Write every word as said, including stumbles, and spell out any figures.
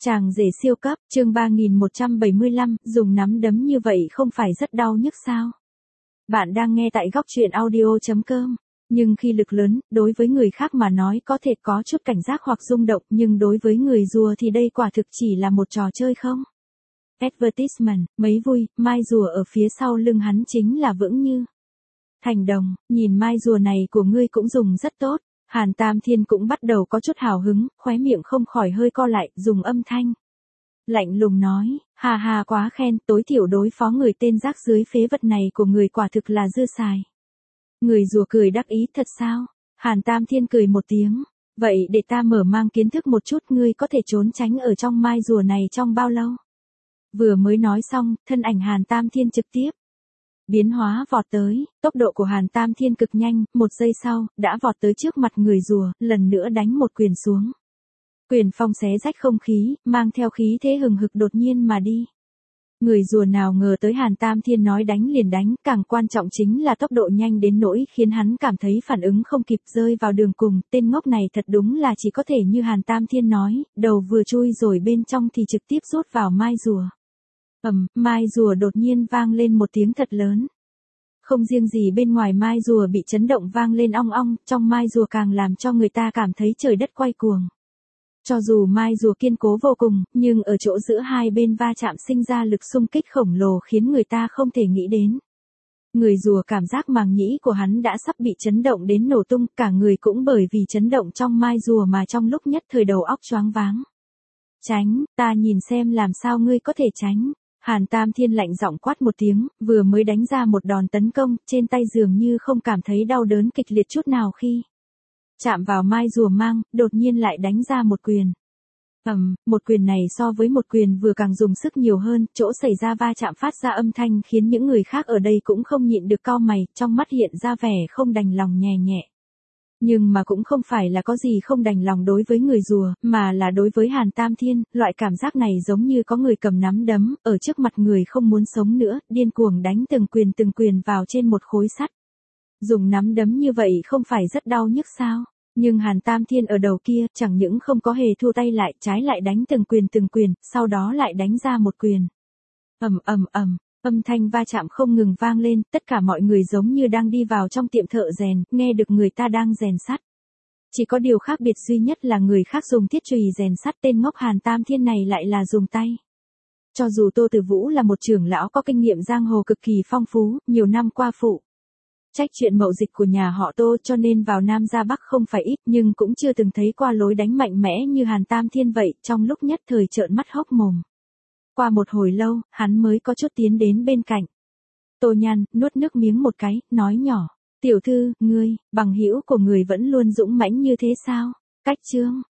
Chàng rể siêu cấp, chương ba nghìn một trăm bảy mươi lăm, dùng nắm đấm như vậy không phải rất đau nhức sao? Bạn đang nghe tại góc truyện audio chấm com. Nhưng khi lực lớn, đối với người khác mà nói có thể có chút cảnh giác hoặc rung động, nhưng đối với người rùa thì đây quả thực chỉ là một trò chơi không? Advertisement, mấy vui, mai rùa ở phía sau lưng hắn chính là vững như thành đồng, nhìn mai rùa này của ngươi cũng dùng rất tốt. Hàn Tam Thiên cũng bắt đầu có chút hào hứng, khóe miệng không khỏi hơi co lại, dùng âm thanh lạnh lùng nói, hà hà quá khen, tối thiểu đối phó người tên rác dưới phế vật này của người quả thực là dư xài. Người rùa cười đắc ý, thật sao? Hàn Tam Thiên cười một tiếng, vậy để ta mở mang kiến thức một chút, ngươi có thể trốn tránh ở trong mai rùa này trong bao lâu? Vừa mới nói xong, thân ảnh Hàn Tam Thiên trực tiếp biến hóa vọt tới, tốc độ của Hàn Tam Thiên cực nhanh, một giây sau, đã vọt tới trước mặt người rùa, lần nữa đánh một quyền xuống. Quyền phong xé rách không khí, mang theo khí thế hừng hực đột nhiên mà đi. Người rùa nào ngờ tới Hàn Tam Thiên nói đánh liền đánh, càng quan trọng chính là tốc độ nhanh đến nỗi khiến hắn cảm thấy phản ứng không kịp, rơi vào đường cùng, tên ngốc này thật đúng là chỉ có thể như Hàn Tam Thiên nói, đầu vừa chui rồi bên trong thì trực tiếp rút vào mai rùa. Ầm, mai rùa đột nhiên vang lên một tiếng thật lớn. Không riêng gì bên ngoài mai rùa bị chấn động vang lên ong ong, trong mai rùa càng làm cho người ta cảm thấy trời đất quay cuồng. Cho dù mai rùa kiên cố vô cùng, nhưng ở chỗ giữa hai bên va chạm sinh ra lực xung kích khổng lồ khiến người ta không thể nghĩ đến. Người rùa cảm giác màng nhĩ của hắn đã sắp bị chấn động đến nổ tung, cả người cũng bởi vì chấn động trong mai rùa mà trong lúc nhất thời đầu óc choáng váng. Tránh, ta nhìn xem làm sao ngươi có thể tránh. Hàn Tam Thiên lạnh giọng quát một tiếng, vừa mới đánh ra một đòn tấn công, trên tay dường như không cảm thấy đau đớn kịch liệt chút nào khi chạm vào mai rùa mang, đột nhiên lại đánh ra một quyền. Ầm, um, một quyền này so với một quyền vừa càng dùng sức nhiều hơn, chỗ xảy ra va chạm phát ra âm thanh khiến những người khác ở đây cũng không nhịn được cau mày, trong mắt hiện ra vẻ không đành lòng nhẹ nhẹ. Nhưng mà cũng không phải là có gì không đành lòng đối với người rùa, mà là đối với Hàn Tam Thiên, loại cảm giác này giống như có người cầm nắm đấm, ở trước mặt người không muốn sống nữa, điên cuồng đánh từng quyền từng quyền vào trên một khối sắt. Dùng nắm đấm như vậy không phải rất đau nhức sao? Nhưng Hàn Tam Thiên ở đầu kia, chẳng những không có hề thua tay lại, trái lại đánh từng quyền từng quyền, sau đó lại đánh ra một quyền. Ầm ầm ầm. Âm thanh va chạm không ngừng vang lên, tất cả mọi người giống như đang đi vào trong tiệm thợ rèn, nghe được người ta đang rèn sắt. Chỉ có điều khác biệt duy nhất là người khác dùng thiết chùy rèn sắt, tên ngốc Hàn Tam Thiên này lại là dùng tay. Cho dù Tô Tử Vũ là một trưởng lão có kinh nghiệm giang hồ cực kỳ phong phú, nhiều năm qua phụ trách chuyện mậu dịch của nhà họ Tô, cho nên vào Nam ra Bắc không phải ít, nhưng cũng chưa từng thấy qua lối đánh mạnh mẽ như Hàn Tam Thiên vậy, trong lúc nhất thời trợn mắt hốc mồm. Qua một hồi lâu, hắn mới có chút tiến đến bên cạnh. Tô Nhan, nuốt nước miếng một cái, nói nhỏ, tiểu thư, ngươi, bằng hữu của người vẫn luôn dũng mãnh như thế sao? Cách chương,